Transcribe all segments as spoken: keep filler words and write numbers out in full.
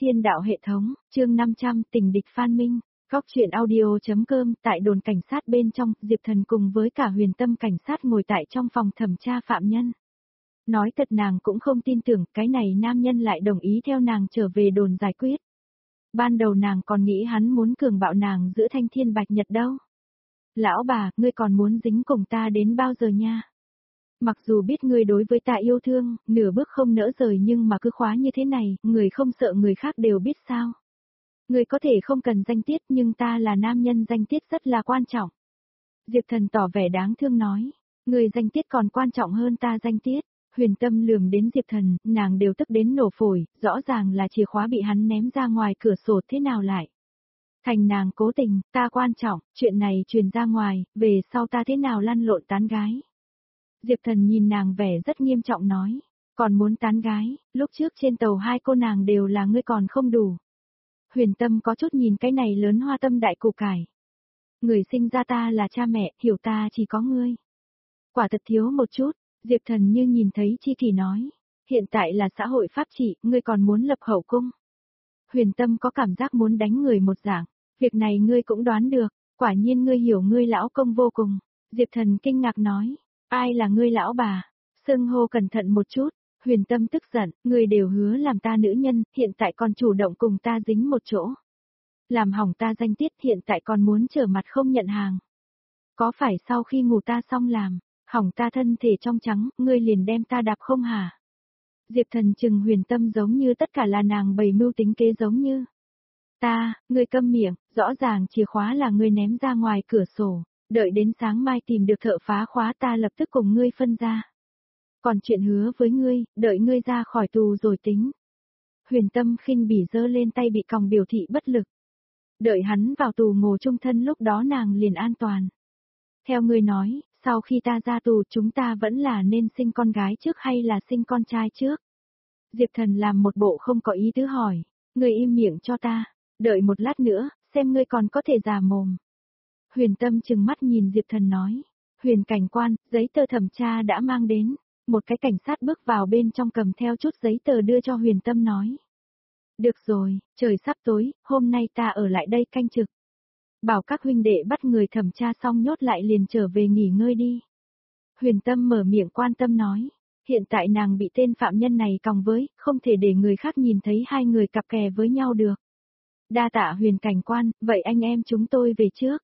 Thiên đạo hệ thống, chương năm trăm, tình địch Phan Minh. Góc truyện audio.com. Tại đồn cảnh sát bên trong, Diệp Thần cùng với cả Huyền Tâm cảnh sát ngồi tại trong phòng thẩm tra phạm nhân. Nói thật nàng cũng không tin tưởng cái này nam nhân lại đồng ý theo nàng trở về đồn giải quyết. Ban đầu nàng còn nghĩ hắn muốn cường bạo nàng giữa thanh thiên bạch nhật đâu. Lão bà, ngươi còn muốn dính cùng ta đến bao giờ nha? Mặc dù biết ngươi đối với ta yêu thương, nửa bước không nỡ rời nhưng mà cứ khóa như thế này, người không sợ người khác đều biết sao. Ngươi có thể không cần danh tiết nhưng ta là nam nhân, danh tiết rất là quan trọng. Diệp Thần tỏ vẻ đáng thương nói, ngươi danh tiết còn quan trọng hơn ta danh tiết. Huyền Tâm lườm đến Diệp Thần, nàng đều tức đến nổ phổi, rõ ràng là chìa khóa bị hắn ném ra ngoài cửa sổ thế nào lại. Thành nàng cố tình, ta quan trọng, chuyện này truyền ra ngoài, về sau ta thế nào lăn lộn tán gái. Diệp Thần nhìn nàng vẻ rất nghiêm trọng nói, còn muốn tán gái, lúc trước trên tàu hai cô nàng đều là ngươi còn không đủ. Huyền Tâm có chút nhìn cái này lớn hoa tâm đại củ cải. Người sinh ra ta là cha mẹ, hiểu ta chỉ có ngươi. Quả thật thiếu một chút, Diệp Thần như nhìn thấy chi kỷ nói, hiện tại là xã hội pháp trị, ngươi còn muốn lập hậu cung. Huyền Tâm có cảm giác muốn đánh người một dạng, việc này ngươi cũng đoán được, quả nhiên ngươi hiểu ngươi lão công vô cùng. Diệp Thần kinh ngạc nói, ai là ngươi lão bà? Xưng hô cẩn thận một chút. Huyền Tâm tức giận, ngươi đều hứa làm ta nữ nhân, hiện tại còn chủ động cùng ta dính một chỗ. Làm hỏng ta danh tiết, hiện tại còn muốn trở mặt không nhận hàng. Có phải sau khi ngủ ta xong làm, hỏng ta thân thể trong trắng, ngươi liền đem ta đạp không hả? Diệp Thần chừng Huyền Tâm giống như tất cả là nàng bày mưu tính kế giống như. Ta, ngươi câm miệng, rõ ràng chìa khóa là ngươi ném ra ngoài cửa sổ, đợi đến sáng mai tìm được thợ phá khóa ta lập tức cùng ngươi phân ra. Còn chuyện hứa với ngươi, đợi ngươi ra khỏi tù rồi tính. Huyền Tâm khinh bỉ giơ lên tay bị còng biểu thị bất lực. Đợi hắn vào tù ngồi chung thân lúc đó nàng liền an toàn. Theo ngươi nói, sau khi ta ra tù chúng ta vẫn là nên sinh con gái trước hay là sinh con trai trước? Diệp Thần làm một bộ không có ý tứ hỏi, ngươi im miệng cho ta, đợi một lát nữa, xem ngươi còn có thể già mồm. Huyền Tâm trừng mắt nhìn Diệp Thần nói, Huyền cảnh quan, giấy tờ thẩm tra đã mang đến. Một cái cảnh sát bước vào bên trong cầm theo chút giấy tờ đưa cho Huyền Tâm nói. Được rồi, trời sắp tối, hôm nay ta ở lại đây canh trực. Bảo các huynh đệ bắt người thẩm tra xong nhốt lại liền trở về nghỉ ngơi đi. Huyền Tâm mở miệng quan tâm nói, hiện tại nàng bị tên phạm nhân này còng với, không thể để người khác nhìn thấy hai người cặp kè với nhau được. Đa tạ Huyền cảnh quan, vậy anh em chúng tôi về trước.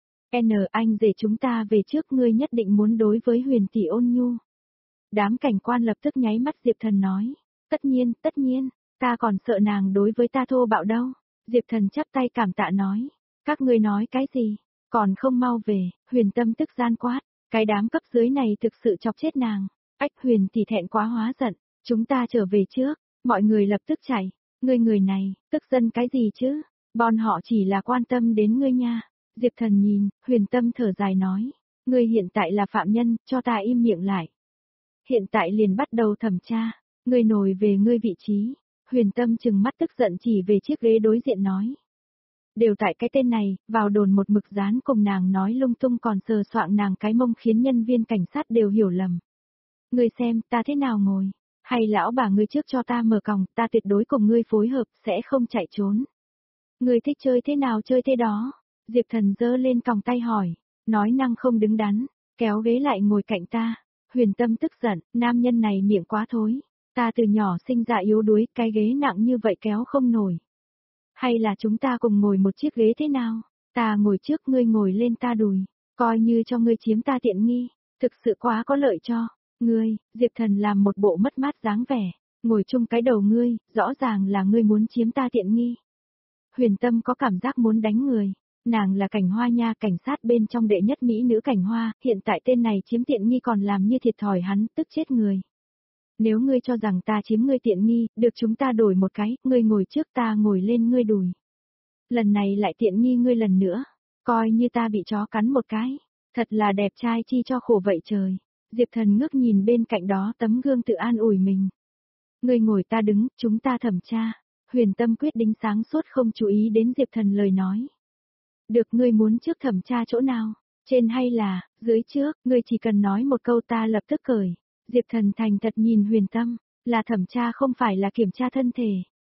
N anh rể chúng ta về trước, ngươi nhất định muốn đối với Huyền tỷ ôn nhu. Đám cảnh quan lập tức nháy mắt. Diệp Thần nói, tất nhiên, tất nhiên, ta còn sợ nàng đối với ta thô bạo đâu. Diệp Thần chắp tay cảm tạ nói, các ngươi nói cái gì, còn không mau về. Huyền Tâm tức gian quát, cái đám cấp dưới này thực sự chọc chết nàng. Ách, Huyền thì thẹn quá hóa giận, chúng ta trở về trước. Mọi người lập tức chạy, ngươi người này, tức giận cái gì chứ, bọn họ chỉ là quan tâm đến ngươi nha. Diệp Thần nhìn, Huyền Tâm thở dài nói, ngươi hiện tại là phạm nhân, cho ta im miệng lại. Hiện tại liền bắt đầu thẩm tra, ngươi nổi về ngươi vị trí. Huyền Tâm chừng mắt tức giận chỉ về chiếc ghế đối diện nói. Đều tại cái tên này, vào đồn một mực dán cùng nàng nói lung tung còn sờ soạng nàng cái mông khiến nhân viên cảnh sát đều hiểu lầm. Ngươi xem, ta thế nào ngồi, hay lão bà ngươi trước cho ta mở còng, ta tuyệt đối cùng ngươi phối hợp, sẽ không chạy trốn. Ngươi thích chơi thế nào chơi thế đó. Diệp Thần giơ lên còng tay hỏi, nói năng không đứng đắn, kéo ghế lại ngồi cạnh ta. Huyền Tâm tức giận, nam nhân này miệng quá thối, ta từ nhỏ sinh ra yếu đuối, cái ghế nặng như vậy kéo không nổi. Hay là chúng ta cùng ngồi một chiếc ghế thế nào, ta ngồi trước ngươi ngồi lên ta đùi, coi như cho ngươi chiếm ta tiện nghi, thực sự quá có lợi cho ngươi. Diệp Thần làm một bộ mất mát dáng vẻ, ngồi chung cái đầu ngươi, rõ ràng là ngươi muốn chiếm ta tiện nghi. Huyền Tâm có cảm giác muốn đánh người. Nàng là cảnh hoa nha, cảnh sát bên trong đệ nhất mỹ nữ cảnh hoa, hiện tại tên này chiếm tiện nghi còn làm như thiệt thòi hắn, tức chết người. Nếu ngươi cho rằng ta chiếm ngươi tiện nghi, được chúng ta đổi một cái, ngươi ngồi trước ta ngồi lên ngươi đùi. Lần này lại tiện nghi ngươi lần nữa, coi như ta bị chó cắn một cái, thật là đẹp trai chi cho khổ vậy trời. Diệp Thần ngước nhìn bên cạnh đó tấm gương tự an ủi mình. Ngươi ngồi ta đứng, chúng ta thẩm tra. Huyền Tâm quyết định sáng suốt không chú ý đến Diệp Thần lời nói. Được, ngươi muốn trước thẩm tra chỗ nào, trên hay là dưới trước, ngươi chỉ cần nói một câu ta lập tức cởi. Diệp Thần thành thật nhìn Huyền Tâm, là thẩm tra không phải là kiểm tra thân thể.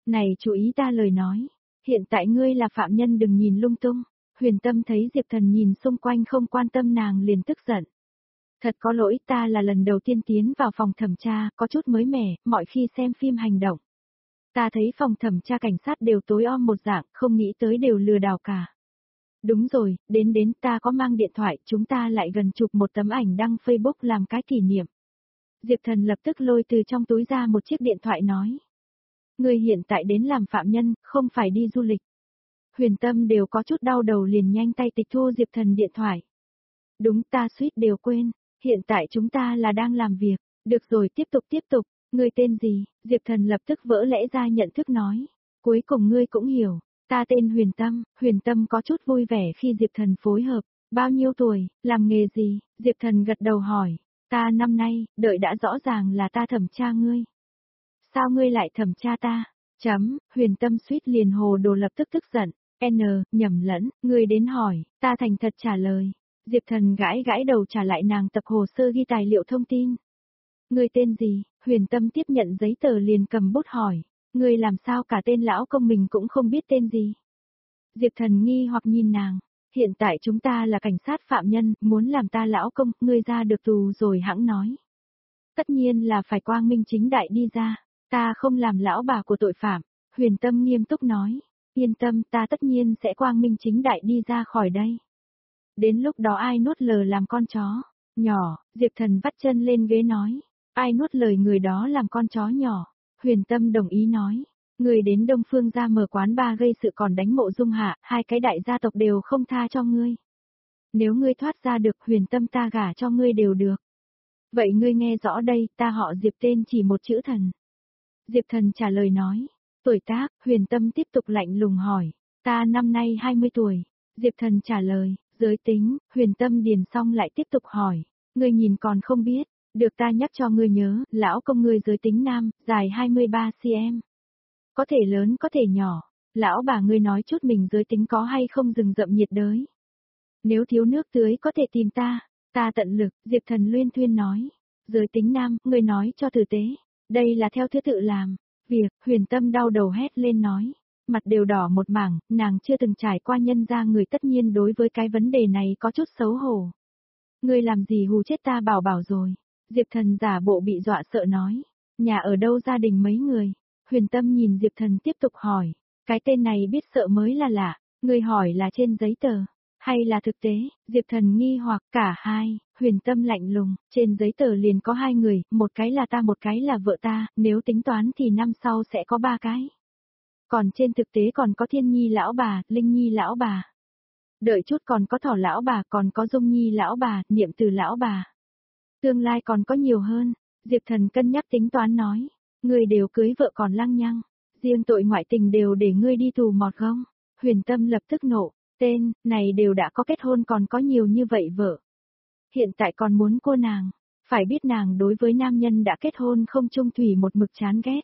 Này chú ý ta lời nói. Hiện tại ngươi là phạm nhân đừng nhìn lung tung. Huyền Tâm thấy Diệp Thần nhìn xung quanh không quan tâm nàng liền tức giận. Thật có lỗi, ta là lần đầu tiên tiến vào phòng thẩm tra, có chút mới mẻ, mọi khi xem phim hành động. Ta thấy phòng thẩm tra cảnh sát đều tối om một dạng, không nghĩ tới đều lừa đảo cả. Đúng rồi, đến đến ta có mang điện thoại, chúng ta lại gần chụp một tấm ảnh đăng Facebook làm cái kỷ niệm. Diệp Thần lập tức lôi từ trong túi ra một chiếc điện thoại nói. Ngươi hiện tại đến làm phạm nhân, không phải đi du lịch. Huyền Tâm đều có chút đau đầu liền nhanh tay tịch thu Diệp Thần điện thoại. Đúng, ta suýt đều quên, hiện tại chúng ta là đang làm việc. Được rồi, tiếp tục tiếp tục, ngươi tên gì? Diệp Thần lập tức vỡ lẽ ra nhận thức nói. Cuối cùng ngươi cũng hiểu, ta tên Huyền Tâm. Huyền Tâm có chút vui vẻ khi Diệp Thần phối hợp. Bao nhiêu tuổi, làm nghề gì? Diệp Thần gật đầu hỏi. Ta năm nay, đợi đã rõ ràng là ta thẩm tra ngươi. Sao ngươi lại thẩm tra ta? Chấm, Huyền Tâm suýt liền hồ đồ lập tức tức giận. N, nhầm lẫn, ngươi đến hỏi, ta thành thật trả lời. Diệp Thần gãi gãi đầu trả lại nàng tập hồ sơ ghi tài liệu thông tin. Ngươi tên gì? Huyền Tâm tiếp nhận giấy tờ liền cầm bút hỏi. Ngươi làm sao cả tên lão công mình cũng không biết tên gì? Diệp Thần nghi hoặc nhìn nàng. Hiện tại chúng ta là cảnh sát phạm nhân, muốn làm ta lão công, ngươi ra được tù rồi hãng nói. Tất nhiên là phải quang minh chính đại đi ra, ta không làm lão bà của tội phạm. Huyền Tâm nghiêm túc nói. Yên tâm, ta tất nhiên sẽ quang minh chính đại đi ra khỏi đây. Đến lúc đó ai nuốt lời làm con chó nhỏ? Diệp Thần vắt chân lên ghế nói. Ai nuốt lời người đó làm con chó nhỏ? Huyền Tâm đồng ý nói. Người đến Đông Phương ra mở quán bar gây sự còn đánh Mộ Dung Hạ, hai cái đại gia tộc đều không tha cho ngươi. Nếu ngươi thoát ra được, Huyền Tâm ta gả cho ngươi đều được. Vậy ngươi nghe rõ đây, ta họ Diệp tên chỉ một chữ Thần. Diệp Thần trả lời nói. Tuổi tác, Huyền Tâm tiếp tục lạnh lùng hỏi. Ta năm nay hai mươi tuổi. Diệp Thần trả lời. Giới tính, Huyền Tâm điền xong lại tiếp tục hỏi. Ngươi nhìn còn không biết, được ta nhắc cho ngươi nhớ, lão công ngươi giới tính nam, dài hai mươi ba xăng-ti-mét. Có thể lớn có thể nhỏ, lão bà ngươi nói chút mình giới tính có hay không rừng rậm nhiệt đới. Nếu thiếu nước tưới có thể tìm ta, ta tận lực, Diệp Thần luyên thuyên nói. Giới tính nam, ngươi nói cho tử tế, đây là theo thứ tự làm. Việc, Huyền Tâm đau đầu hét lên nói. Mặt đều đỏ một mảng, nàng chưa từng trải qua nhân gia người tất nhiên đối với cái vấn đề này có chút xấu hổ. Ngươi làm gì hù chết ta bảo bảo rồi. Diệp Thần giả bộ bị dọa sợ nói. Nhà ở đâu gia đình mấy người? Huyền Tâm nhìn Diệp Thần tiếp tục hỏi. Cái tên này biết sợ mới là lạ, ngươi hỏi là trên giấy tờ, hay là thực tế? Diệp Thần nghi hoặc cả hai. Huyền Tâm lạnh lùng, trên giấy tờ liền có hai người, một cái là ta một cái là vợ ta, nếu tính toán thì năm sau sẽ có ba cái. Còn trên thực tế còn có Thiên Nhi lão bà, Linh Nhi lão bà. Đợi chút còn có Thỏ lão bà, còn có Dung Nhi lão bà, Niệm Từ lão bà. Tương lai còn có nhiều hơn. Diệp Thần cân nhắc tính toán nói. Ngươi đều cưới vợ còn lăng nhăng. Riêng tội ngoại tình đều để ngươi đi tù mọt không? Huyền Tâm lập tức nộ. Tên, này đều đã có kết hôn còn có nhiều như vậy vợ. Hiện tại còn muốn cô nàng. Phải biết nàng đối với nam nhân đã kết hôn không chung thủy một mực chán ghét.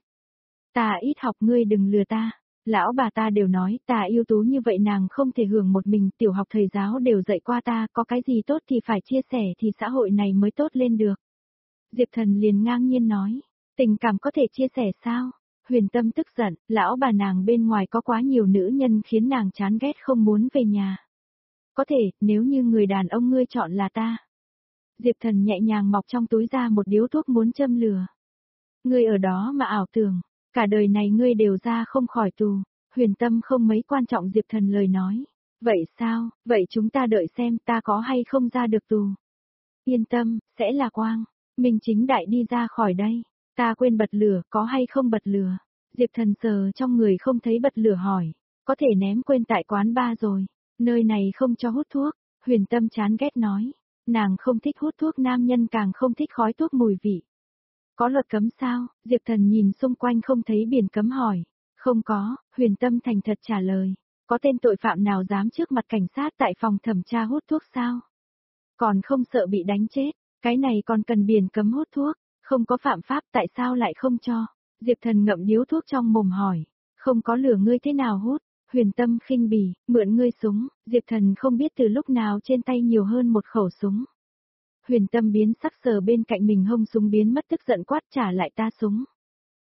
Ta ít học ngươi đừng lừa ta. Lão bà ta đều nói ta ưu tú như vậy nàng không thể hưởng một mình, tiểu học thầy giáo đều dạy qua ta, có cái gì tốt thì phải chia sẻ thì xã hội này mới tốt lên được. Diệp Thần liền ngang nhiên nói, tình cảm có thể chia sẻ sao? Huyền Tâm tức giận, lão bà nàng bên ngoài có quá nhiều nữ nhân khiến nàng chán ghét không muốn về nhà. Có thể, nếu như người đàn ông ngươi chọn là ta. Diệp Thần nhẹ nhàng mọc trong túi ra một điếu thuốc muốn châm lửa. Ngươi ở đó mà ảo tưởng. Cả đời này ngươi đều ra không khỏi tù. Huyền Tâm không mấy quan trọng Diệp Thần lời nói. Vậy sao, vậy chúng ta đợi xem ta có hay không ra được tù. Yên tâm, sẽ là quang. Minh chính đại đi ra khỏi đây. Ta quên bật lửa, có hay không bật lửa. Diệp Thần sờ trong người không thấy bật lửa hỏi. Có thể ném quên tại quán bar rồi. Nơi này không cho hút thuốc. Huyền Tâm chán ghét nói. Nàng không thích hút thuốc, nam nhân càng không thích khói thuốc mùi vị. Có luật cấm sao? Diệp Thần nhìn xung quanh không thấy biển cấm hỏi. Không có, Huyền Tâm thành thật trả lời. Có tên tội phạm nào dám trước mặt cảnh sát tại phòng thẩm tra hút thuốc sao? Còn không sợ bị đánh chết, cái này còn cần biển cấm hút thuốc, không có phạm pháp tại sao lại không cho? Diệp Thần ngậm điếu thuốc trong mồm hỏi. Không có lửa ngươi thế nào hút? Huyền Tâm khinh bỉ, mượn ngươi súng. Diệp Thần không biết từ lúc nào trên tay nhiều hơn một khẩu súng. Huyền Tâm biến sắc sờ bên cạnh mình hông súng biến mất tức giận quát trả lại ta súng.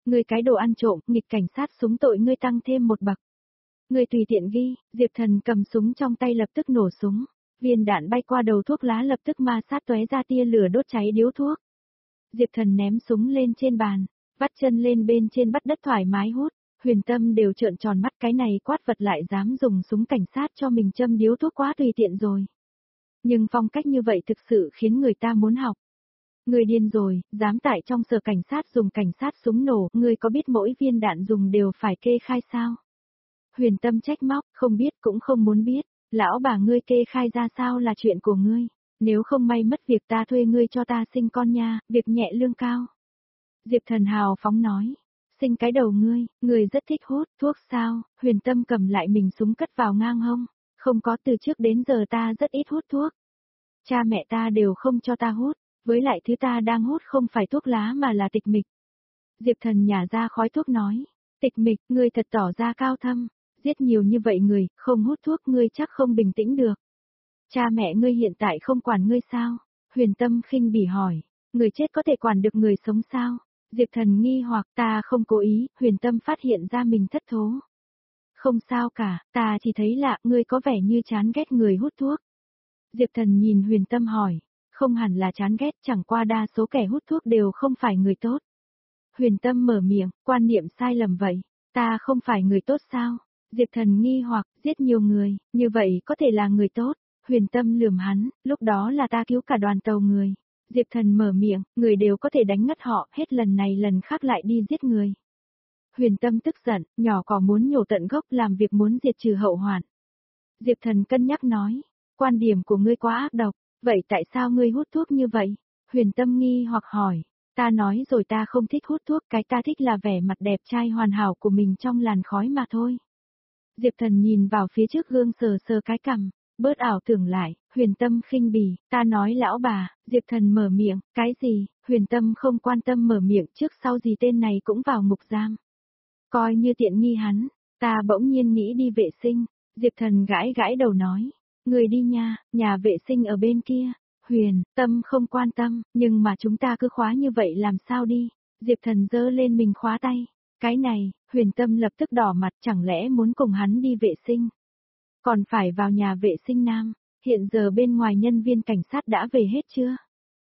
Ngươi cái đồ ăn trộm, nghịch cảnh sát súng tội ngươi tăng thêm một bậc. Ngươi tùy tiện ghi, Diệp Thần cầm súng trong tay lập tức nổ súng. Viên đạn bay qua đầu thuốc lá lập tức ma sát tóe ra tia lửa đốt cháy điếu thuốc. Diệp Thần ném súng lên trên bàn, vắt chân lên bên trên bắt đất thoải mái hút. Huyền Tâm đều trợn tròn mắt, cái này quát vật lại dám dùng súng cảnh sát cho mình châm điếu thuốc quá tùy tiện rồi. Nhưng phong cách như vậy thực sự khiến người ta muốn học. Người điên rồi, dám tại trong sở cảnh sát dùng cảnh sát súng nổ, ngươi có biết mỗi viên đạn dùng đều phải kê khai sao? Huyền Tâm trách móc, không biết cũng không muốn biết, lão bà ngươi kê khai ra sao là chuyện của ngươi, nếu không may mất việc ta thuê ngươi cho ta sinh con nha, việc nhẹ lương cao. Diệp Thần hào phóng nói, sinh cái đầu ngươi, ngươi rất thích hút thuốc sao? Huyền Tâm cầm lại mình súng cất vào ngang hông, không có, từ trước đến giờ ta rất ít hút thuốc. Cha mẹ ta đều không cho ta hút, với lại thứ ta đang hút không phải thuốc lá mà là tịch mịch. Diệp Thần nhả ra khói thuốc nói, tịch mịch, ngươi thật tỏ ra cao thâm, giết nhiều như vậy người, không hút thuốc ngươi chắc không bình tĩnh được. Cha mẹ ngươi hiện tại không quản ngươi sao? Huyền Tâm khinh bỉ hỏi, người chết có thể quản được người sống sao? Diệp Thần nghi hoặc, ta không cố ý. Huyền Tâm phát hiện ra mình thất thố. Không sao cả, ta chỉ thấy lạ, ngươi có vẻ như chán ghét người hút thuốc. Diệp Thần nhìn Huyền Tâm hỏi, không hẳn là chán ghét, chẳng qua đa số kẻ hút thuốc đều không phải người tốt. Huyền Tâm mở miệng, quan niệm sai lầm vậy, ta không phải người tốt sao? Diệp Thần nghi hoặc, giết nhiều người, như vậy có thể là người tốt. Huyền Tâm lườm hắn, lúc đó là ta cứu cả đoàn tàu người. Diệp Thần mở miệng, người đều có thể đánh ngất họ, hết lần này lần khác lại đi giết người. Huyền Tâm tức giận, nhỏ cỏ muốn nhổ tận gốc, làm việc muốn diệt trừ hậu hoạn. Diệp Thần cân nhắc nói, quan điểm của ngươi quá ác độc, vậy tại sao ngươi hút thuốc như vậy? Huyền Tâm nghi hoặc hỏi, ta nói rồi ta không thích hút thuốc, cái ta thích là vẻ mặt đẹp trai hoàn hảo của mình trong làn khói mà thôi. Diệp Thần nhìn vào phía trước gương sờ sờ cái cằm, bớt ảo tưởng lại. Huyền Tâm khinh bỉ, ta nói lão bà. Diệp Thần mở miệng, cái gì? Huyền Tâm không quan tâm mở miệng, trước sau gì tên này cũng vào ngục giam. Coi như tiện nghi hắn, ta bỗng nhiên nghĩ đi vệ sinh. Diệp Thần gãi gãi đầu nói, người đi nha, nhà vệ sinh ở bên kia. Huyền Tâm không quan tâm, nhưng mà chúng ta cứ khóa như vậy làm sao đi? Diệp Thần giơ lên mình khóa tay. Cái này, Huyền Tâm lập tức đỏ mặt, chẳng lẽ muốn cùng hắn đi vệ sinh? Còn phải vào nhà vệ sinh nam, hiện giờ bên ngoài nhân viên cảnh sát đã về hết chưa?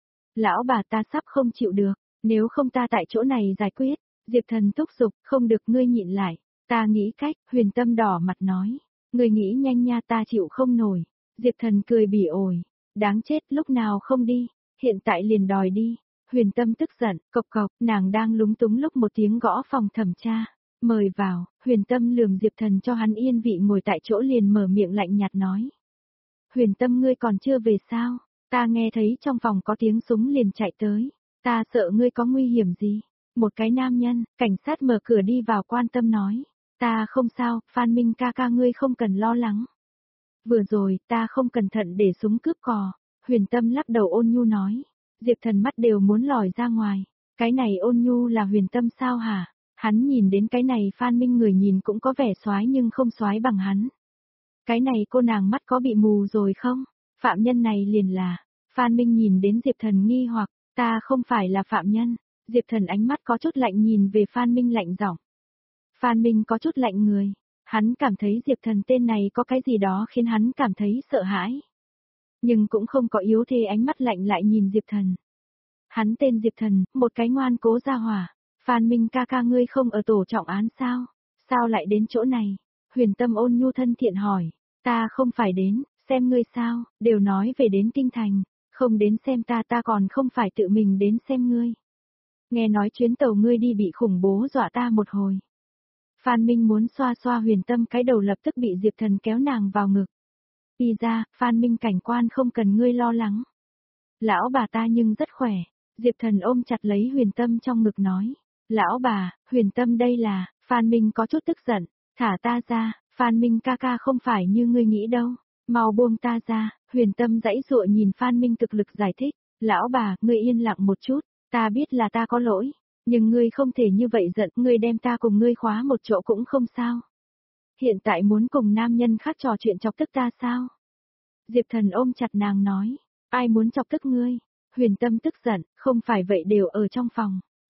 Lão bà ta sắp không chịu được, nếu không ta tại chỗ này giải quyết. Diệp Thần thúc giục, không được, ngươi nhịn lại, ta nghĩ cách. Huyền Tâm đỏ mặt nói, ngươi nghĩ nhanh nha, ta chịu không nổi. Diệp Thần cười bỉ ổi, đáng chết, lúc nào không đi, hiện tại liền đòi đi. Huyền Tâm tức giận, cộc cộc, nàng đang lúng túng lúc một tiếng gõ phòng thẩm tra. Mời vào. Huyền Tâm lườm Diệp Thần cho hắn yên vị ngồi tại chỗ, liền mở miệng lạnh nhạt nói. Huyền Tâm, ngươi còn chưa về sao? Ta nghe thấy trong phòng có tiếng súng liền chạy tới. Ta sợ ngươi có nguy hiểm gì? Một cái nam nhân, cảnh sát mở cửa đi vào quan tâm nói. Ta không sao, Phan Minh ca ca ngươi không cần lo lắng. Vừa rồi, ta không cẩn thận để súng cướp cò. Huyền Tâm lắc đầu ôn nhu nói. Diệp Thần mắt đều muốn lòi ra ngoài. Cái này ôn nhu là Huyền Tâm sao hả? Hắn nhìn đến cái này Phan Minh, người nhìn cũng có vẻ soái nhưng không soái bằng hắn. Cái này cô nàng mắt có bị mù rồi không? Phạm nhân này liền là. Phan Minh nhìn đến Diệp Thần nghi hoặc, ta không phải là phạm nhân. Diệp Thần ánh mắt có chút lạnh nhìn về Phan Minh lạnh giọng. Phan Minh có chút lạnh người. Hắn cảm thấy Diệp Thần tên này có cái gì đó khiến hắn cảm thấy sợ hãi. Nhưng cũng không có yếu thế, ánh mắt lạnh lại nhìn Diệp Thần. Hắn tên Diệp Thần, một cái ngoan cố gia hỏa. Phan Minh ca ca, ngươi không ở tổ trọng án sao? Sao lại đến chỗ này? Huyền Tâm ôn nhu thân thiện hỏi. Ta không phải đến, xem ngươi sao, đều nói về đến kinh thành. Không đến xem ta, ta còn không phải tự mình đến xem ngươi. Nghe nói chuyến tàu ngươi đi bị khủng bố dọa ta một hồi. Phan Minh muốn xoa xoa Huyền Tâm cái đầu, lập tức bị Diệp Thần kéo nàng vào ngực. Đi ra, Phan Minh cảnh quan, không cần ngươi lo lắng. Lão bà ta nhưng rất khỏe. Diệp Thần ôm chặt lấy Huyền Tâm trong ngực nói. Lão bà, Huyền Tâm đây là. Phan Minh có chút tức giận. Thả ta ra, Phan Minh ca ca không phải như ngươi nghĩ đâu. Mau buông ta ra. Huyền Tâm giãy giụa nhìn Phan Minh cực lực giải thích. Lão bà, ngươi yên lặng một chút. Ta biết là ta có lỗi. Nhưng ngươi không thể như vậy giận. Ngươi đem ta cùng ngươi khóa một chỗ cũng không sao. Hiện tại muốn cùng nam nhân khác trò chuyện chọc tức ta sao? Diệp Thần ôm chặt nàng nói. Ai muốn chọc tức ngươi? Huyền Tâm tức giận. Không phải vậy, đều ở trong phòng.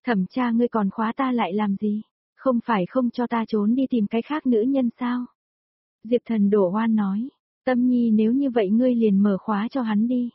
Thẩm tra ngươi còn khóa ta lại làm gì? Không phải không cho ta trốn đi tìm cái khác nữ nhân sao? Diệp Thần đổ oan nói. Tâm Nhi nếu như vậy ngươi liền mở khóa cho hắn đi.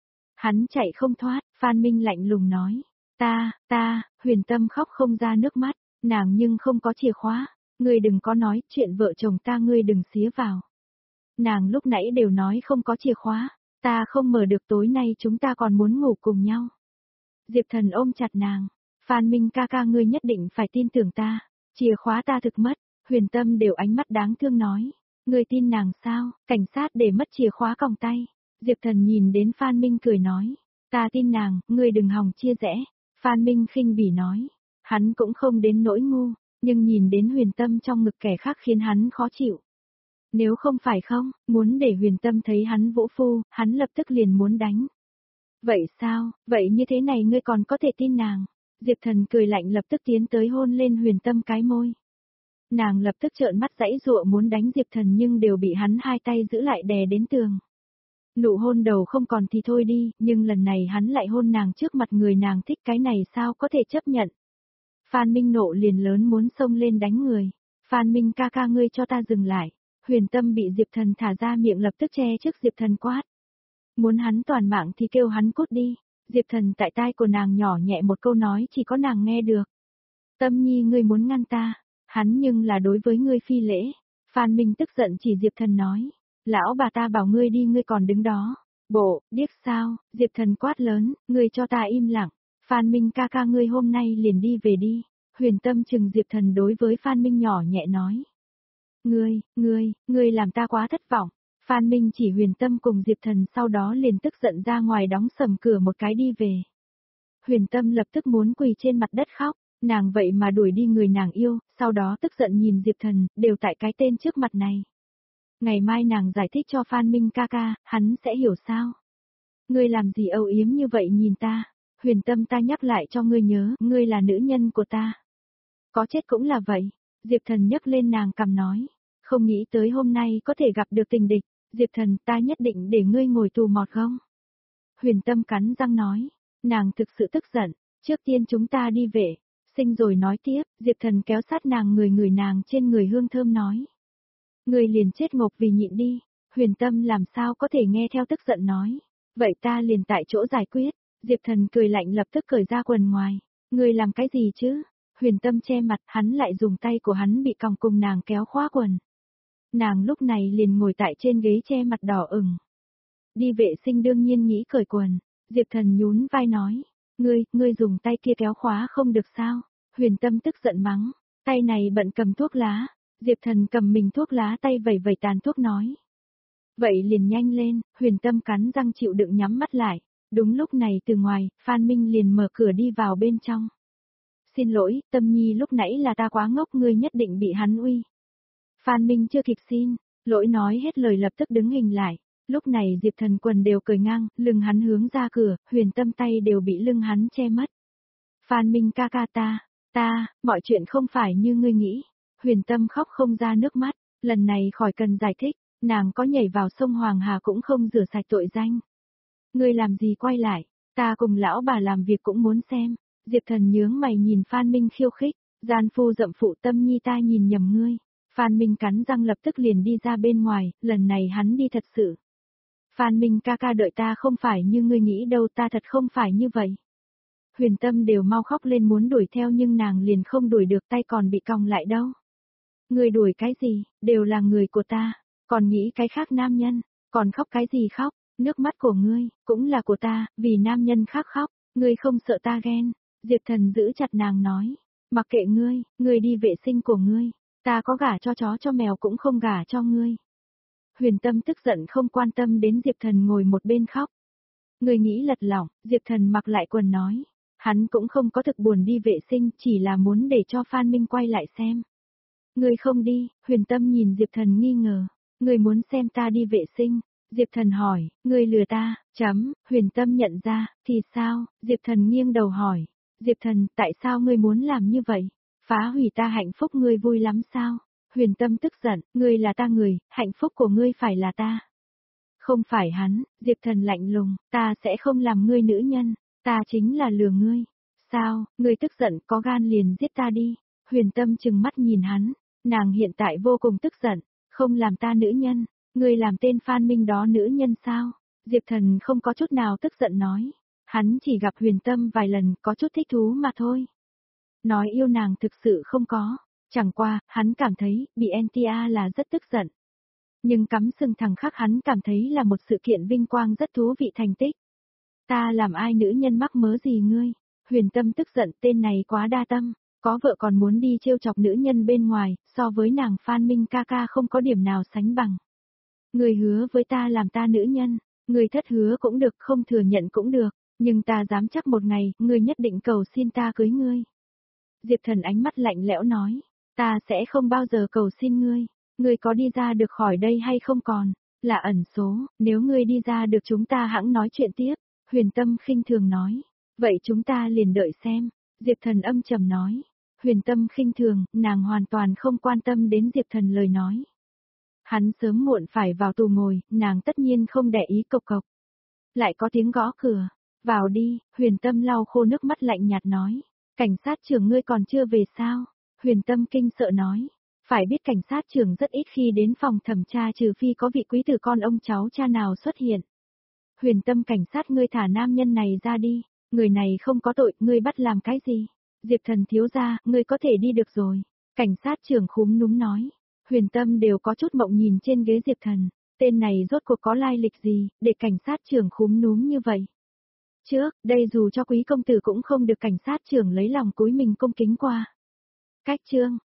Hắn chạy không thoát, Phan Minh lạnh lùng nói. Ta, ta, Huyền Tâm khóc không ra nước mắt, nàng nhưng không có chìa khóa, ngươi đừng có nói chuyện vợ chồng ta ngươi đừng xía vào. Nàng lúc nãy đều nói không có chìa khóa, ta không mở được tối nay chúng ta còn muốn ngủ cùng nhau. Diệp Thần ôm chặt nàng, Phan Minh ca ca ngươi nhất định phải tin tưởng ta, chìa khóa ta thực mất, Huyền Tâm đều ánh mắt đáng thương nói. Ngươi tin nàng sao, cảnh sát để mất chìa khóa còng tay. Diệp Thần nhìn đến Phan Minh cười nói, ta tin nàng, ngươi đừng hòng chia rẽ. Phan Minh khinh bỉ nói, hắn cũng không đến nỗi ngu, nhưng nhìn đến Huyền Tâm trong ngực kẻ khác khiến hắn khó chịu. Nếu không phải không, muốn để Huyền Tâm thấy hắn vũ phu, hắn lập tức liền muốn đánh. Vậy sao, vậy như thế này ngươi còn có thể tin nàng? Diệp Thần cười lạnh lập tức tiến tới hôn lên Huyền Tâm cái môi. Nàng lập tức trợn mắt giãy giụa muốn đánh Diệp Thần nhưng đều bị hắn hai tay giữ lại đè đến tường. Nụ hôn đầu không còn thì thôi đi, nhưng lần này hắn lại hôn nàng trước mặt người nàng thích, cái này sao có thể chấp nhận. Phan Minh nộ liền lớn muốn xông lên đánh người. Phan Minh ca ca ngươi cho ta dừng lại. Huyền Tâm bị Diệp Thần thả ra miệng lập tức che trước Diệp Thần quát. Muốn hắn toàn mạng thì kêu hắn cút đi. Diệp Thần tại tai của nàng nhỏ nhẹ một câu nói chỉ có nàng nghe được. Tâm Nhi ngươi muốn ngăn ta. Hắn nhưng là đối với ngươi phi lễ. Phan Minh tức giận chỉ Diệp Thần nói. Lão bà ta bảo ngươi đi ngươi còn đứng đó. Bộ, điếc sao, Diệp Thần quát lớn, ngươi cho ta im lặng. Phan Minh ca ca ngươi hôm nay liền đi về đi. Huyền Tâm chừng Diệp Thần đối với Phan Minh nhỏ nhẹ nói. Ngươi, ngươi, ngươi làm ta quá thất vọng. Phan Minh chỉ Huyền Tâm cùng Diệp Thần sau đó liền tức giận ra ngoài đóng sầm cửa một cái đi về. Huyền Tâm lập tức muốn quỳ trên mặt đất khóc. Nàng vậy mà đuổi đi người nàng yêu, sau đó tức giận nhìn Diệp Thần, đều tại cái tên trước mặt này. Ngày mai nàng giải thích cho Phan Minh ca ca, hắn sẽ hiểu sao. Ngươi làm gì âu yếm như vậy nhìn ta, Huyền Tâm ta nhắc lại cho ngươi nhớ, ngươi là nữ nhân của ta. Có chết cũng là vậy, Diệp Thần nhấc lên nàng cằm nói, không nghĩ tới hôm nay có thể gặp được tình địch, Diệp Thần ta nhất định để ngươi ngồi tù mọt không. Huyền Tâm cắn răng nói, nàng thực sự tức giận, trước tiên chúng ta đi về. Sinh rồi nói tiếp, Diệp Thần kéo sát nàng người người nàng trên người hương thơm nói. Người liền chết ngộp vì nhịn đi, Huyền Tâm làm sao có thể nghe theo tức giận nói. Vậy ta liền tại chỗ giải quyết, Diệp Thần cười lạnh lập tức cởi ra quần ngoài. Người làm cái gì chứ? Huyền Tâm che mặt, hắn lại dùng tay của hắn bị còng cùng nàng kéo khóa quần. Nàng lúc này liền ngồi tại trên ghế che mặt đỏ ửng. Đi vệ sinh đương nhiên nghĩ cởi quần, Diệp Thần nhún vai nói. Ngươi, ngươi dùng tay kia kéo khóa không được sao? Huyền Tâm tức giận mắng, tay này bận cầm thuốc lá, Diệp Thần cầm mình thuốc lá tay vẩy vẩy tàn thuốc nói. Vậy liền nhanh lên, Huyền Tâm cắn răng chịu đựng nhắm mắt lại, đúng lúc này từ ngoài, Phan Minh liền mở cửa đi vào bên trong. Xin lỗi, Tâm Nhi lúc nãy là ta quá ngốc ngươi nhất định bị hắn uy. Phan Minh chưa kịp xin, lỗi nói hết lời lập tức đứng hình lại. Lúc này Diệp Thần quần đều cởi ngang, lưng hắn hướng ra cửa, Huyền Tâm tay đều bị lưng hắn che mất. Phan Minh ca ca ta, ta, mọi chuyện không phải như ngươi nghĩ. Huyền Tâm khóc không ra nước mắt, lần này khỏi cần giải thích, nàng có nhảy vào sông Hoàng Hà cũng không rửa sạch tội danh. Ngươi làm gì quay lại, ta cùng lão bà làm việc cũng muốn xem. Diệp Thần nhướng mày nhìn Phan Minh khiêu khích, gian phu dậm phụ Tâm Nhi ta nhìn nhầm ngươi. Phan Minh cắn răng lập tức liền đi ra bên ngoài, lần này hắn đi thật sự. Phan Minh ca ca đợi ta không phải như ngươi nghĩ đâu, ta thật không phải như vậy. Huyền Tâm đều mau khóc lên muốn đuổi theo nhưng nàng liền không đuổi được, tay còn bị còng lại đâu. Ngươi đuổi cái gì, đều là người của ta, còn nghĩ cái khác nam nhân, còn khóc cái gì khóc, nước mắt của ngươi, cũng là của ta, vì nam nhân khác khóc, ngươi không sợ ta ghen. Diệp Thần giữ chặt nàng nói, mặc kệ ngươi, ngươi đi vệ sinh của ngươi, ta có gả cho chó cho mèo cũng không gả cho ngươi. Huyền Tâm tức giận không quan tâm đến Diệp Thần ngồi một bên khóc. Người nghĩ lật lỏng, Diệp Thần mặc lại quần nói. Hắn cũng không có thực buồn đi vệ sinh, chỉ là muốn để cho Phan Minh quay lại xem. Người không đi, Huyền Tâm nhìn Diệp Thần nghi ngờ. Người muốn xem ta đi vệ sinh. Diệp Thần hỏi, người lừa ta, chấm, Huyền Tâm nhận ra, thì sao, Diệp Thần nghiêng đầu hỏi. Diệp Thần, tại sao ngươi muốn làm như vậy? Phá hủy ta hạnh phúc ngươi vui lắm sao? Huyền Tâm tức giận, ngươi là ta người, hạnh phúc của ngươi phải là ta. Không phải hắn, Diệp Thần lạnh lùng, ta sẽ không làm ngươi nữ nhân, ta chính là lừa ngươi. Sao, ngươi tức giận, có gan liền giết ta đi. Huyền Tâm trừng mắt nhìn hắn, nàng hiện tại vô cùng tức giận, không làm ta nữ nhân, ngươi làm tên Phan Minh đó nữ nhân sao? Diệp Thần không có chút nào tức giận nói, hắn chỉ gặp Huyền Tâm vài lần có chút thích thú mà thôi. Nói yêu nàng thực sự không có, chẳng qua, hắn cảm thấy, bị en tê a là rất tức giận. Nhưng cắm sừng thằng khác hắn cảm thấy là một sự kiện vinh quang rất thú vị thành tích. Ta làm ai nữ nhân mắc mớ gì ngươi? Huyền Tâm tức giận, tên này quá đa tâm, có vợ còn muốn đi trêu chọc nữ nhân bên ngoài, so với nàng Phan Minh ca ca không có điểm nào sánh bằng. Ngươi hứa với ta làm ta nữ nhân, ngươi thất hứa cũng được, không thừa nhận cũng được, nhưng ta dám chắc một ngày, ngươi nhất định cầu xin ta cưới ngươi. Diệp Thần ánh mắt lạnh lẽo nói, ta sẽ không bao giờ cầu xin ngươi, ngươi có đi ra được khỏi đây hay không còn, là ẩn số, nếu ngươi đi ra được chúng ta hẵng nói chuyện tiếp. Huyền Tâm khinh thường nói, vậy chúng ta liền đợi xem. Diệp Thần âm trầm nói, Huyền Tâm khinh thường, nàng hoàn toàn không quan tâm đến Diệp Thần lời nói. Hắn sớm muộn phải vào tù ngồi, nàng tất nhiên không để ý cộc cộc. Lại có tiếng gõ cửa, vào đi. Huyền Tâm lau khô nước mắt lạnh nhạt nói, cảnh sát trưởng ngươi còn chưa về sao? Huyền Tâm kinh sợ nói, phải biết cảnh sát trưởng rất ít khi đến phòng thẩm tra trừ phi có vị quý tử con ông cháu cha nào xuất hiện. Huyền Tâm, cảnh sát, ngươi thả nam nhân này ra đi, người này không có tội, ngươi bắt làm cái gì? Diệp Thần thiếu gia, ngươi có thể đi được rồi. Cảnh sát trưởng khúm núm nói. Huyền Tâm đều có chút mộng nhìn trên ghế Diệp Thần, tên này rốt cuộc có lai lịch gì, để cảnh sát trưởng khúm núm như vậy. Trước, đây dù cho quý công tử cũng không được cảnh sát trưởng lấy lòng cúi mình cung kính qua. Cách chương